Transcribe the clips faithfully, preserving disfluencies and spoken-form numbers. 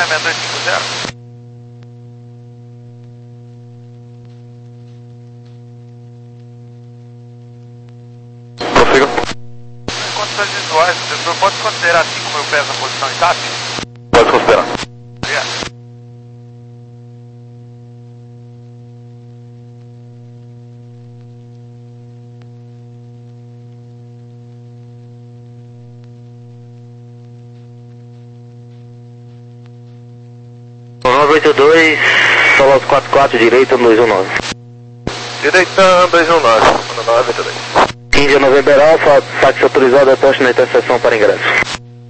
treinamento dois cinco zero. Prossiga. Em condições visuais, o setor pode considerar cinco mil pés na posição estática? Pode considerar. Obrigado. nove oito dois, Solos quatro quatro, direita dois um nove. Direita dois um nove, nove oito dois. Índia November Alpha, táxi autorizado, aposto na interseção para ingresso.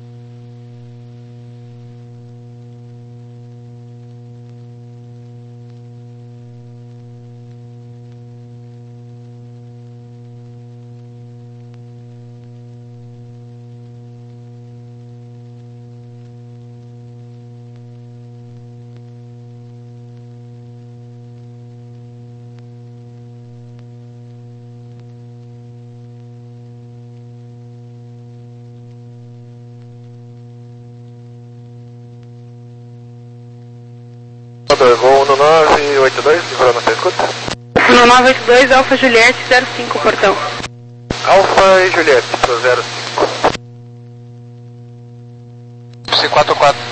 Gol no nove oito dois, informação escuta. No nove oito dois, Alfa Juliette, zero cinco, portão. Alfa e Juliette, pro zero cinco. C quatro quatro.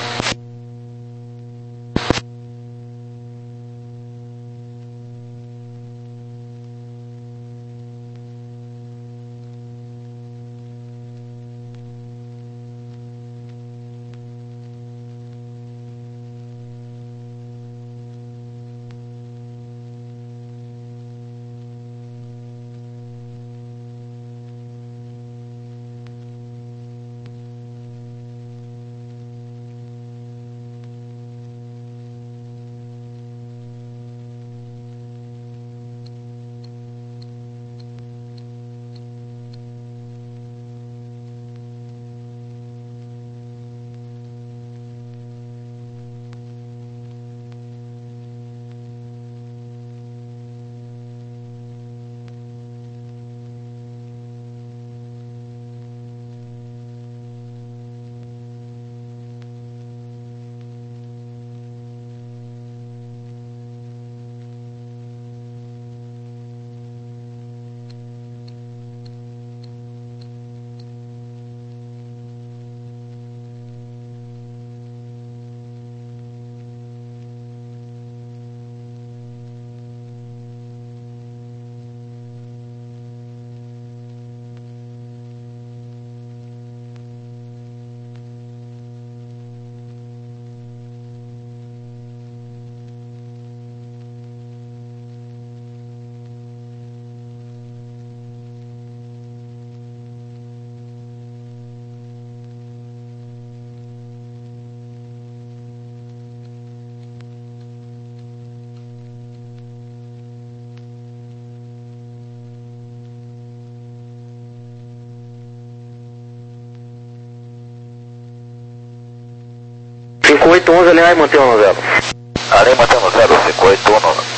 cinco oito um, alinhar e manter o zero. Alinhar e manter o zero, cinco oito um.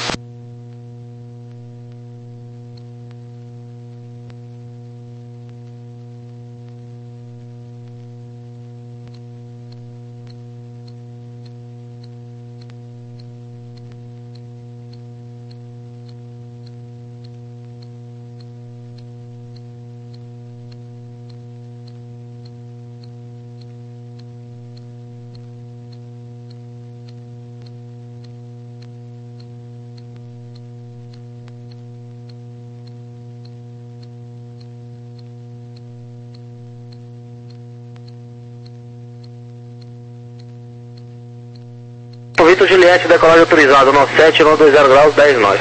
Vitor Juliette, decolagem autorizado, nove sete, nove dois zero graus, dez nove.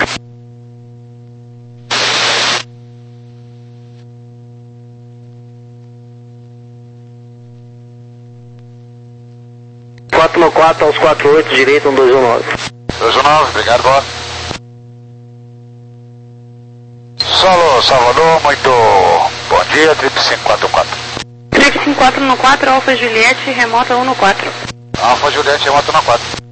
quatro no quatro aos quatro oito, direito, um dois um nove. dois um nove, obrigado, boa. Solo, Salvador, muito bom dia, triplo cinco quatro quatro. triplo cinco quatro no quatro, Alfa Juliette, remota um no quatro. Alfa Juliette, remota no quatro.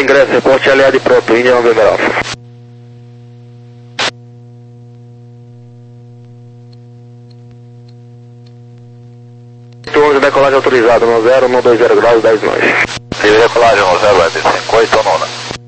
ingresso, reporte aliado e pronto, Índia November Alpha. onze, decolagem autorizada, no zero, no dois zero graus, dez nove. Livre decolagem no zero, Web cinco oito, nona.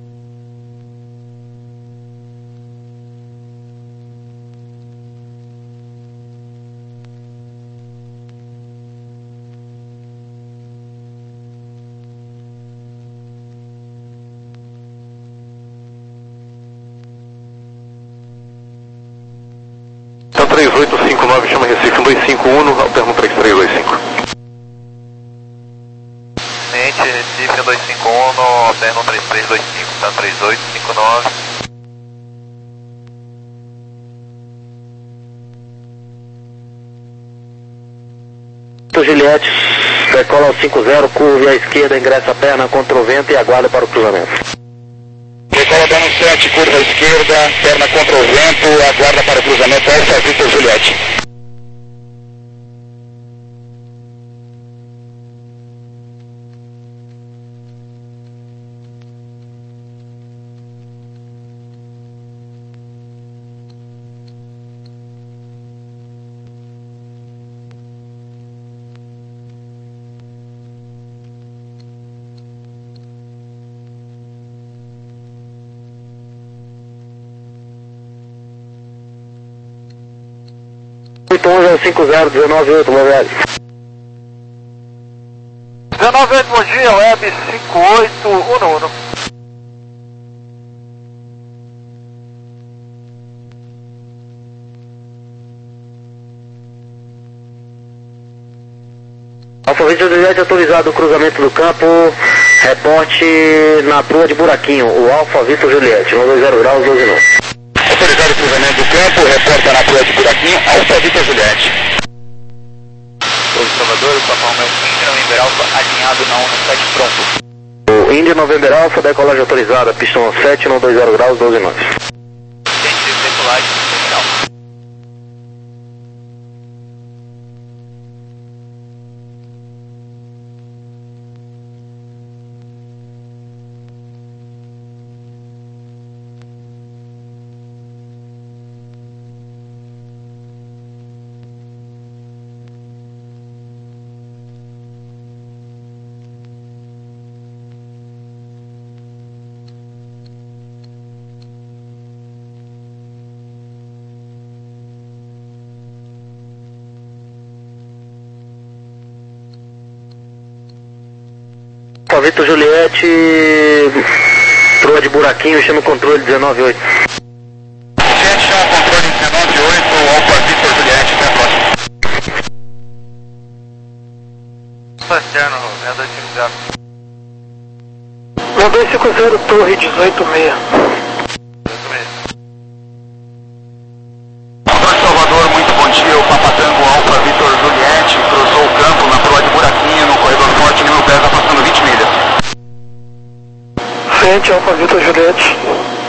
três oito cinco nove, chama Recife um dois cinco um, alterno três três dois cinco. Mente, Recife um dois cinco um, alterno três três dois cinco, tá três oito cinco nove. Juliette, decola ao cinco zero, curva à esquerda, ingressa a perna contra o vento e aguarda para o cruzamento. Decola dando sete, curva à esquerda, perna contra o vento, aguarda para o cruzamento, Alfa Victor Juliette. oito onze ao cinco zero, dezenove oito, meu velho. dezenove oito, bom dia, Web cinco oito um um. Alfa Victor Juliette autorizado o cruzamento do campo, reporte na prua de Buraquinho, o Alfa Victor Juliette, no dois zero graus, doze nove. Autorizado o cruzamento do campo, reporta na prua de Buraquinho, Alfa Victor Juliette. Os Salvador, Papa Romeo Índia November Alpha, alinhado na onda sete, pronto. O Índia November Alpha, decolagem autorizada, pistão sete, no dois zero graus, doze nove. Gente, decolagem, November Alpha. Alfa Victor Juliette, prua de Buraquinho, chama o controle dezenove oito. Juliette chama o controle dezenove oito, Alfa Victor Juliette, até a próxima. Sebastiano, seis dois cinco zero. um dois cinco zero, torre dezoito seis. Salvador, muito bom dia, o Papatango Alfa Victor Juliette cruzou o campo na prua de Buraquinho, no corredor forte, número dez, passando vinte milhas. Frente, Alfa Victor Juliette.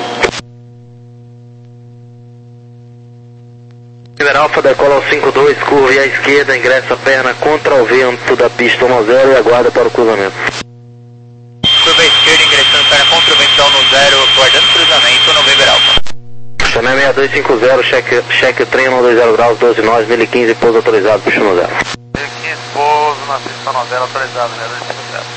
November Alpha, decola ao cinco dois, curva à esquerda, ingressa a perna contra o vento da pista um zero e aguarda para o cruzamento. Curva à esquerda, ingressando perna contra o vento no zero, guardando cruzamento, November Alpha. Chanel seis dois cinco zero, cheque, cheque trem no dois zero graus, doze nove, mil e quinze, pouso autorizado, puxa no zero. mil e quinze, pouso na pista no zero, autorizado, seis dois cinco zero.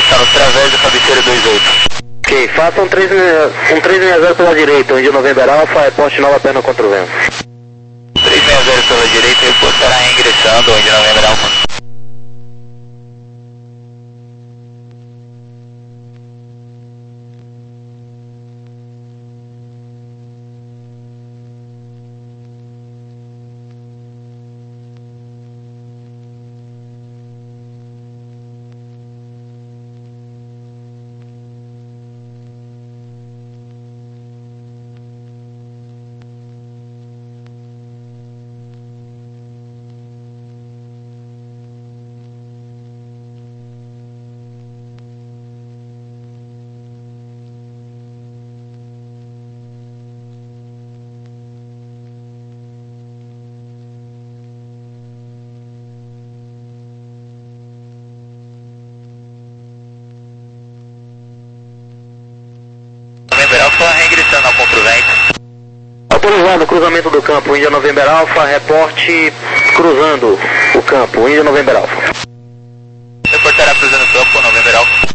está no través da cabeceira dois oito. Ok, faça um três seis zero pela direita, onde November Alpha, reporte nova perna contra o vento. três seis zero pela direita, repouso estará ingressando, onde November Alpha. Alfa reingressando ao contra o vento. Autorizado, cruzamento do campo, Índia November Alpha, reporte cruzando o campo, Índia November Alpha. Reportará cruzando o campo, November Alpha.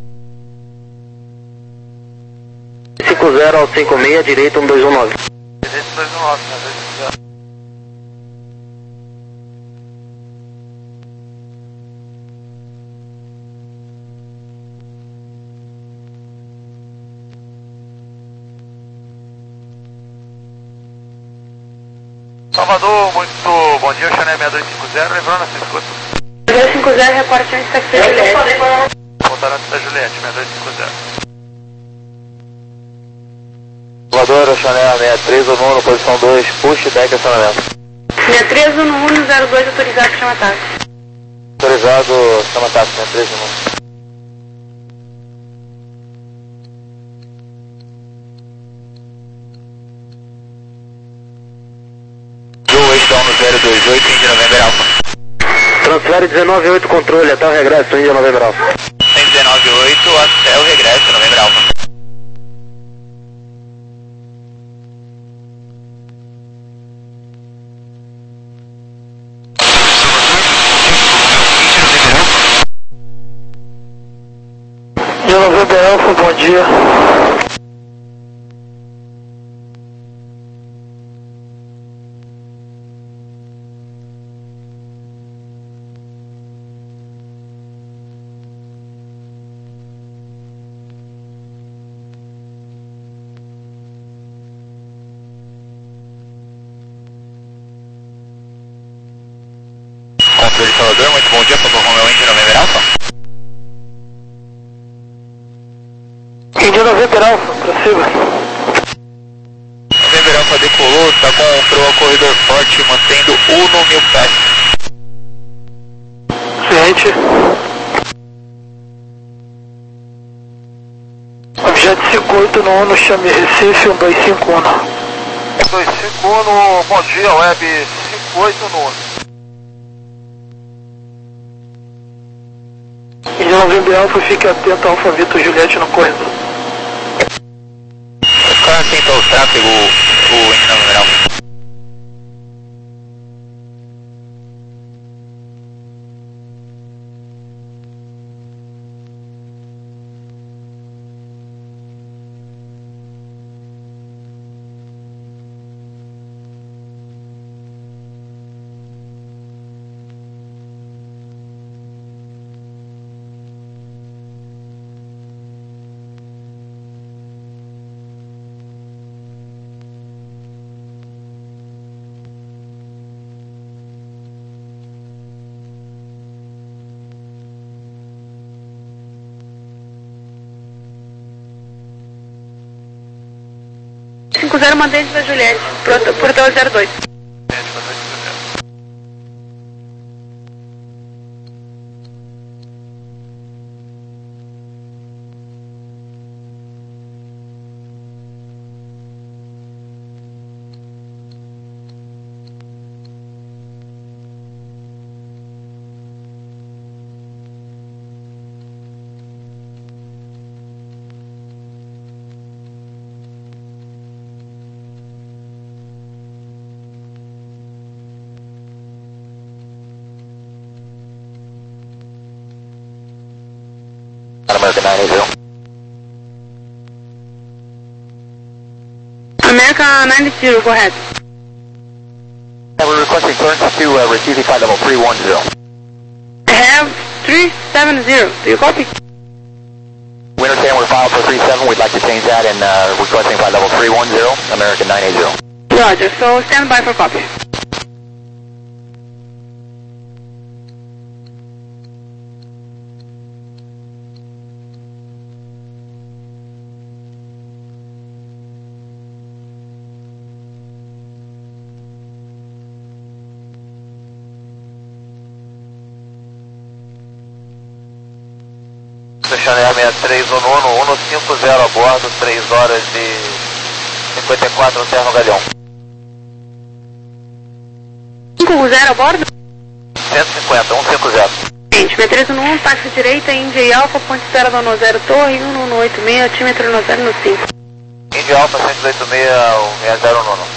cinco zero ao cinco seis, direito um dois um nove. Direito dois um nove, né? Salvador, muito bom dia, o Chanel seis dois cinco zero, lembrando a sua escuta. seis dois cinco zero, reporte antes da Juliette. Voltar antes da Juliette, seis dois cinco zero. Salvador, o Chanel sessenta e três, o nono, posição dois, push, deck, acionamento. sessenta e três, o nono, zero dois, autorizado, chama ataque. Autorizado, chama ataque, sessenta e três, o nono. zero dois oito, Índia November Alpha. Transfere dezenove oito, controle, até o regresso, Índia November Alpha. dezenove oito até o regresso, November Alpha. Índia November Alpha, bom dia. Controle Salvador, muito bom dia, Papa Romeo, Índia November Alpha. Índia November Alpha, prossiga. November Alpha decolou, está com o proa corredor forte, mantendo um no mil pés. Ciente. Objeto cinco oito no Uno, chame Recife, um dois cinco um. um dois cinco um, bom dia, Web cinco oito no Uno. Índia November Alpha, fique atento ao Alfa Vitor Juliette no corredor. Ficar atento ao tráfego, o Índia November Alpha. cinco zero, mandante da Juliette, portão zero dois. American nine eight zero. American nine eight zero, go ahead. And we're requesting clearance to uh, receiving flight level three one zero. I have three seven zero, do you copy? We understand we're filed for three seven, we'd like to change that and uh, requesting flight level three one zero, American nine eight zero. Roger, so stand by for copy. Fechando a sessenta e três, o nono, cento e cinquenta a bordo, três horas e cinquenta e quatro no Terno Galeão. cinquenta a bordo? cento e cinquenta, cento e cinquenta. Gente, B três um um, taxa direita, Índia e Alfa, ponte zero da no zero torre, um um oito seis, altímetro no zero no cinco. Índia Alfa, cento e oito seis, zero nono.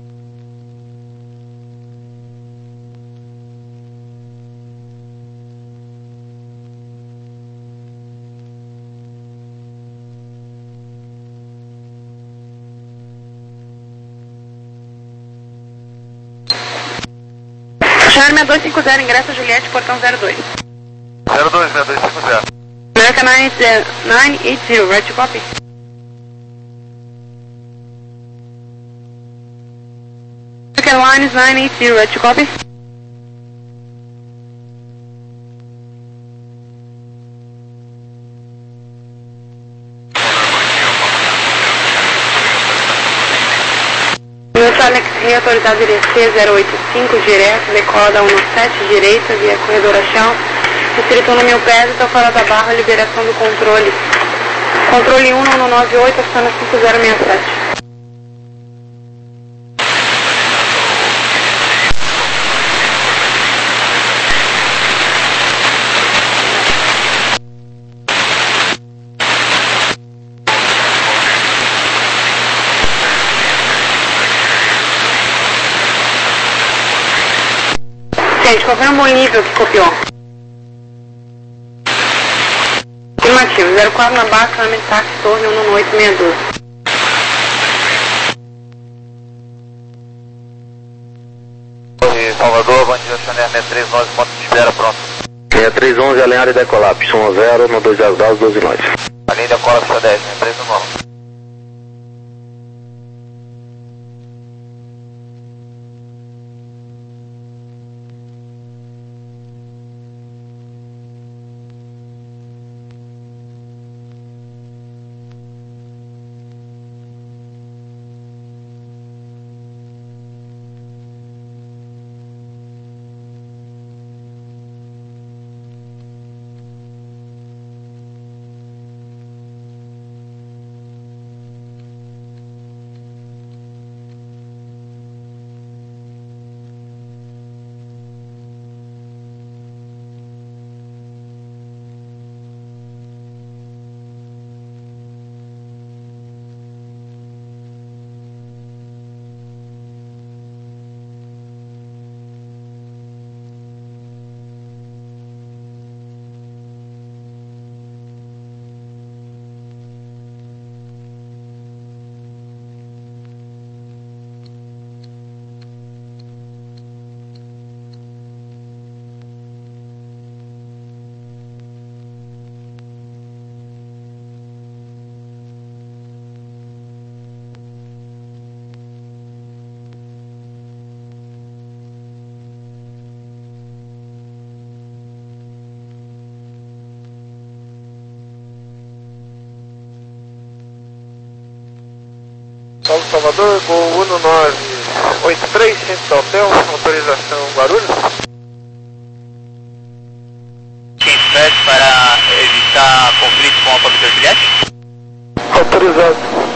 Charme dois cinco zero, ingresso Juliette, portão zero dois. zero dois, zero dois cinco zero. American nine eight zero, right to copy? American Lines nine eight zero, right to copy? Alex Rio, autorizado I D C zero oito cinco, direto, decola da um sete, direita, via corredor chão, distrito um mil pés, estou fora da barra, liberação do controle. Controle um um nove oito, aciona cinco zero seis sete. Gente, confirma o nível que copiou. Afirmativo, zero quatro na base, caminho táxi, torre um um oito seis dois. Torre Salvador, bandido Chanel sessenta e três onze, ponto de espera, pronto. sessenta e três onze, alinhado e decolar, um zero, no dois zero graus, doze nós. Alinha e decola, pista dez, sessenta e três onze. Salvador, voo um nove oito três, centro do hotel, autorização Guarulhos. Quem pede para evitar conflito com a Alfa Vitor Juliette? Autorizado.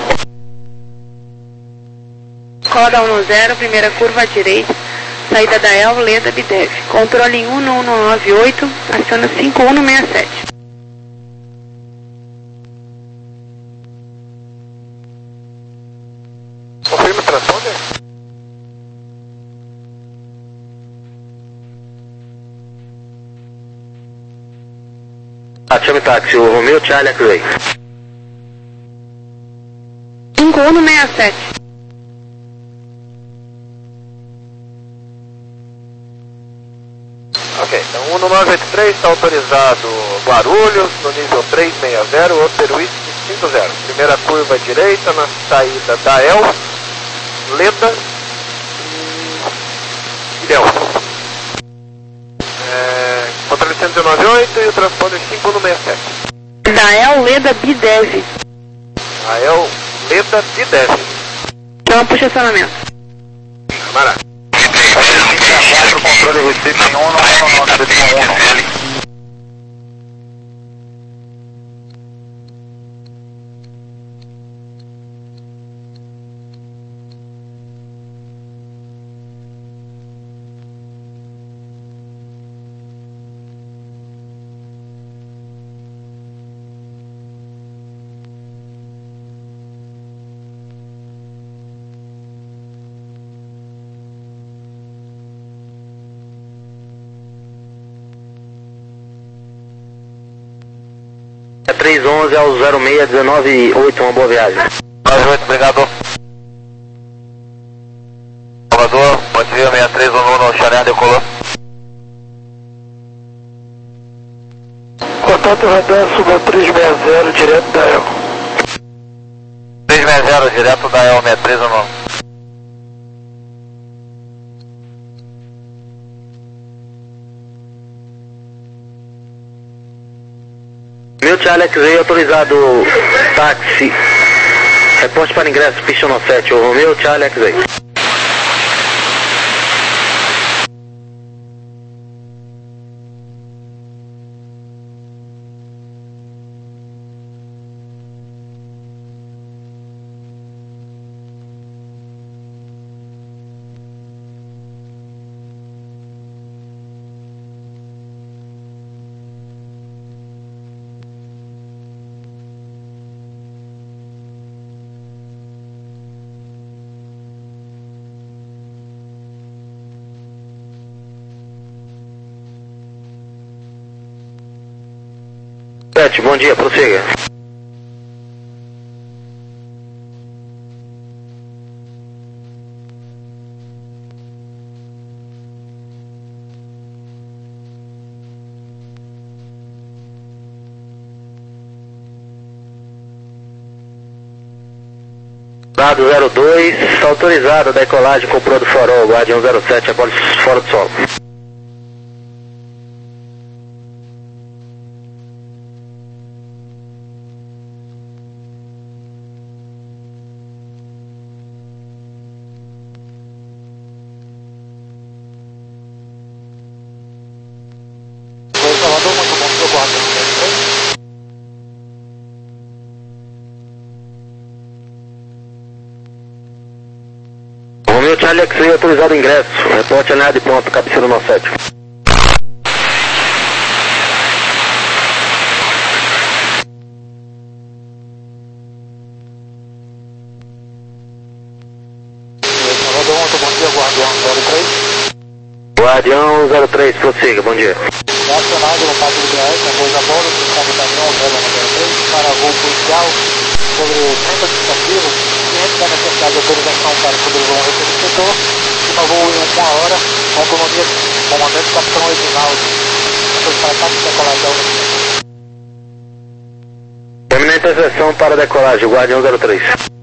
Coda um zero, primeira curva à direita, saída da Elva, Leda, Bidev. Controle em um um nove oito, aciona cinco um seis sete. Confirma o transponder? Ah, chame táxi, o Romeo Charlie X-Ray. cinco um seis sete. Ok, então um nove oito três está autorizado Guarulhos, no nível trezentos e sessenta, Hotel Whisky cinquenta. Primeira curva direita na saída da El, Leda e Delta. É, controle cento e noventa e oito e o transponder cinco um seis sete. Dael Leda Bidev. A El, Leda e Dev. Campo de estacionamento. Camarada. quatro, controle Recife em um, nove nove um. É três onze ao zero seis um nove oito, uma boa viagem. nove oito, obrigado. Salvador, bom dia, seis três um no Xaré, decolou. Contato radar, suba trezentos e sessenta, direto da El. trezentos e sessenta, direto da El, seis três um nove. Meu Charlie X-Ray autorizado táxi. Reporte para ingresso, pista no sete, o Romeo Charlie X-Ray. sete, bom dia, prossiga. Dado zero dois, está autorizado a decolagem com o Pro do Farol, Guardião zero sete, após fora do solo. Romeo Charlie X-Ray autorizado o ingresso. Reporte alinhado de ponto, cabeceira no sete. Guardião zero três, prossiga, bom dia. Acionado no Pátio do Reais, após a bordo do caminhão zero nove três para voo policial sobre o centro administrativo, ciente da necessidade de autorização para poder voar no setor, uma voo em uma hora, com autonomia comandante capitão Edinaldo. Depois para cá, decolagem. Termina a interseção para decolagem, Guardião zero três.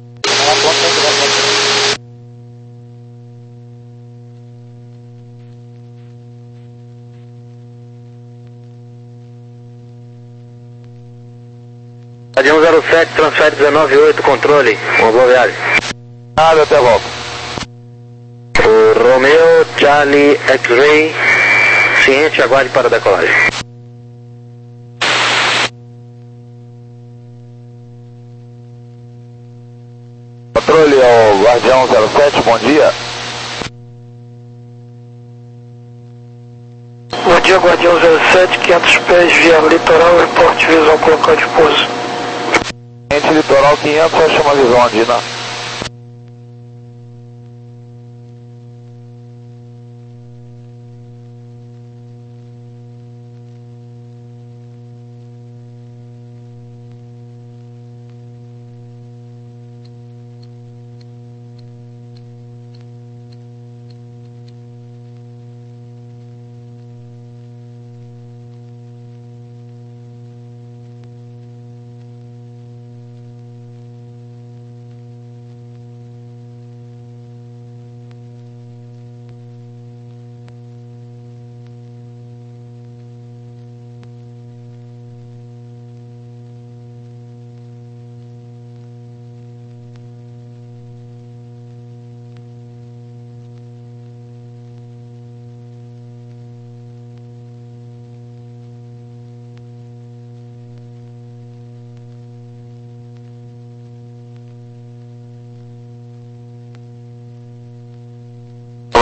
Guardião zero sete, transfere dezenove oito, controle, uma boa viagem. Nada, até volta. O Romeo Charlie X-Ray, ciente, aguarde para a decolagem. Controle ao Guardião zero sete, bom dia. Bom dia, Guardião zero sete, quinhentos pés via litoral, reporte visual com local de pouso. Cliente litoral quinhentos, fecha uma visão andina.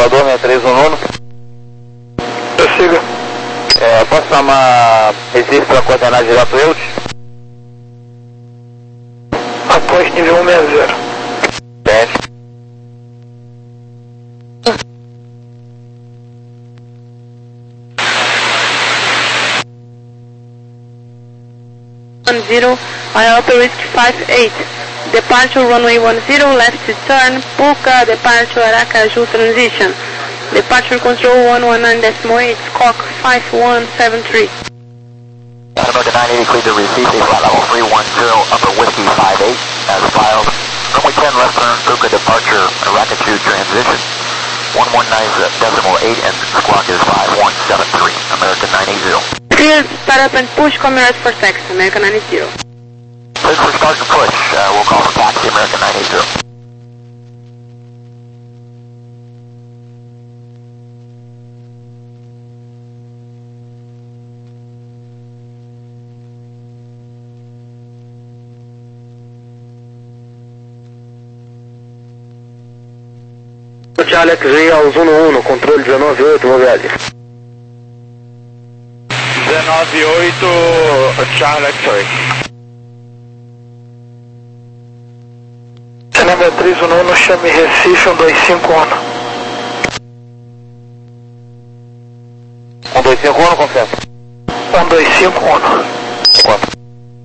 Salvador, sessenta e três um nono. Prossiga. É, posso chamar Recife para coordenar direto Eudes? Após nível cento e sessenta. Teste. one zero, Alpha Risk five eight. Departure runway one zero, left turn, Puka, departure Aracaju transition. Departure control one one nine point eight, squawk five one seven three. American nine eighty cleared to receive a flight level three one zero, Upper Whiskey five eight, as filed. Runway ten left turn, Puka departure Aracaju transition. one one nine decimal eight and squawk is five one seven three, American nine eighty. Clear, start up and push, Commerce for taxi, American nine eighty. Clear for start and push, uh, we'll call for taxi, American nine eighty. Charlie X-Ray aos um um, controle dezenove oito, boa viagem. dezenove oito, Charlie X-Ray. Telemetriz um nono, chame Recife um dois cinco um. um dois cinco um, confirma. um dois cinco um. Quanto?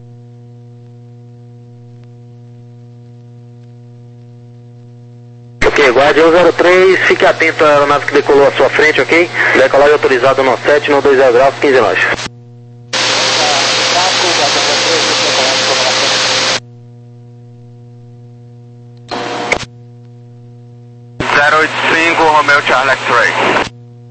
Ok, guarde um zero três, fique atento à aeronave que decolou à sua frente, ok? Decolagem autorizada no sete, no dois zero graus, quinze nós. zero oito cinco, Romeo Charlie X-Ray.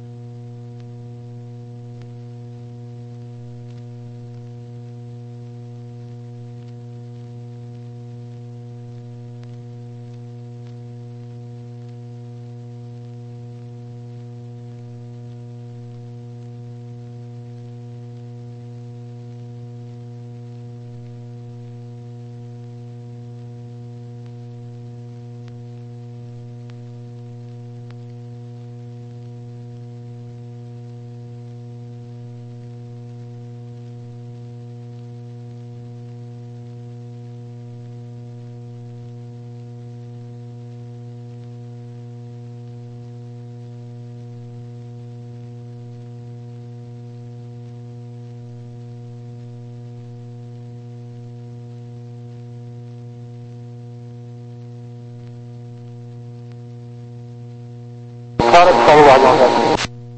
Fora de solo guardião.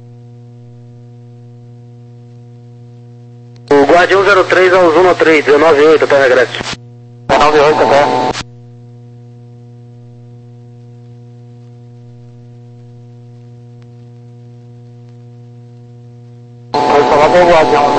O guarde um zero três aos um três, dezenove oito, até regresso. dezenove oito até. Foi falar com o guardião.